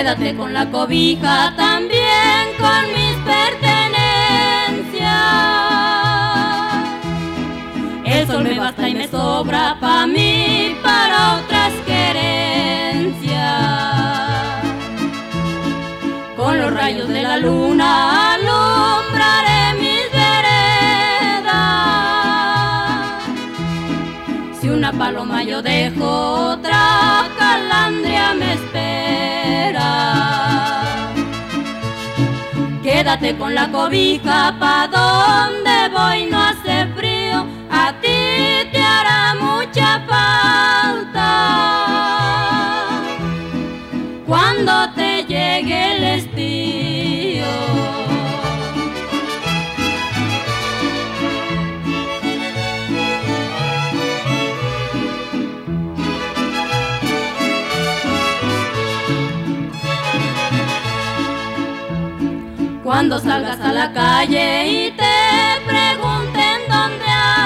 Quédate con la cobija, también con mis pertenencias. El sol me basta y me sobra pa' mí, para otras querencias. Con los rayos de la luna alumbraré mis veredas. Si una paloma yo dejo, otra calandria me espera. Quédate con la cobija, pa' donde voy no hace frío, a ti te hará mucha falta cuando te llegue el estío. Cuando salgas a la calle y te pregunten dónde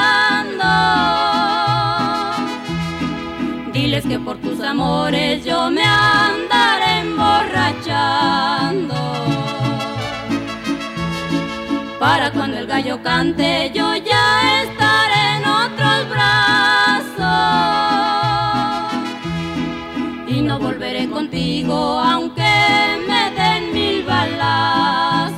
ando, diles que por tus amores yo me andaré emborrachando. Para cuando el gallo cante yo ya estaré en otros brazos y no volveré contigo aunque me den 1000 balazos.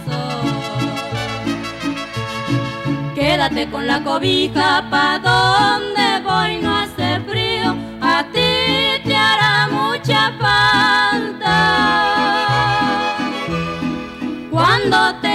Quédate con la cobija, pa' donde voy no hace frío, a ti te hará mucha falta cuando te